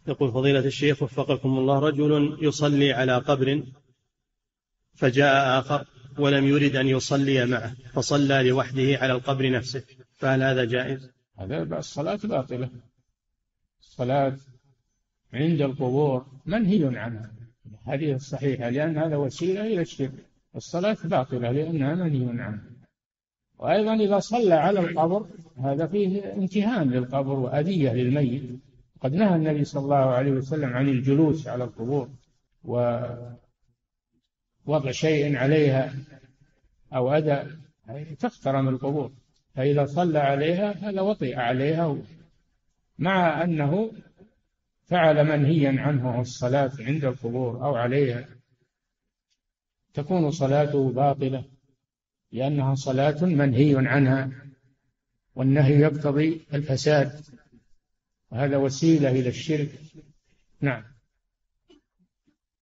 يقول فضيلة الشيخ وفقكم الله، رجل يصلي على قبر فجاء آخر ولم يرد أن يصلي معه فصلى لوحده على القبر نفسه، فهل هذا جائز؟ هذا الصلاة باطلة. الصلاة عند القبور منهي عنها الحديث الصحيحة، لأن هذا وسيلة إلى الشرك. الصلاة باطلة لأنها منهي عنها. وأيضا إذا صلى على القبر هذا فيه امتهان للقبر وأذية للميت. قد نهى النبي صلى الله عليه وسلم عن الجلوس على القبور ووضع شيء عليها أو أذى تخترم القبور، فإذا صلى عليها فلا وطئ عليها، مع أنه فعل منهيا عنه الصلاة عند القبور أو عليها، تكون صلاته باطلة لأنها صلاة منهي عنها، والنهي يقتضي الفساد، وهذا وسيلة إلى الشرك. نعم.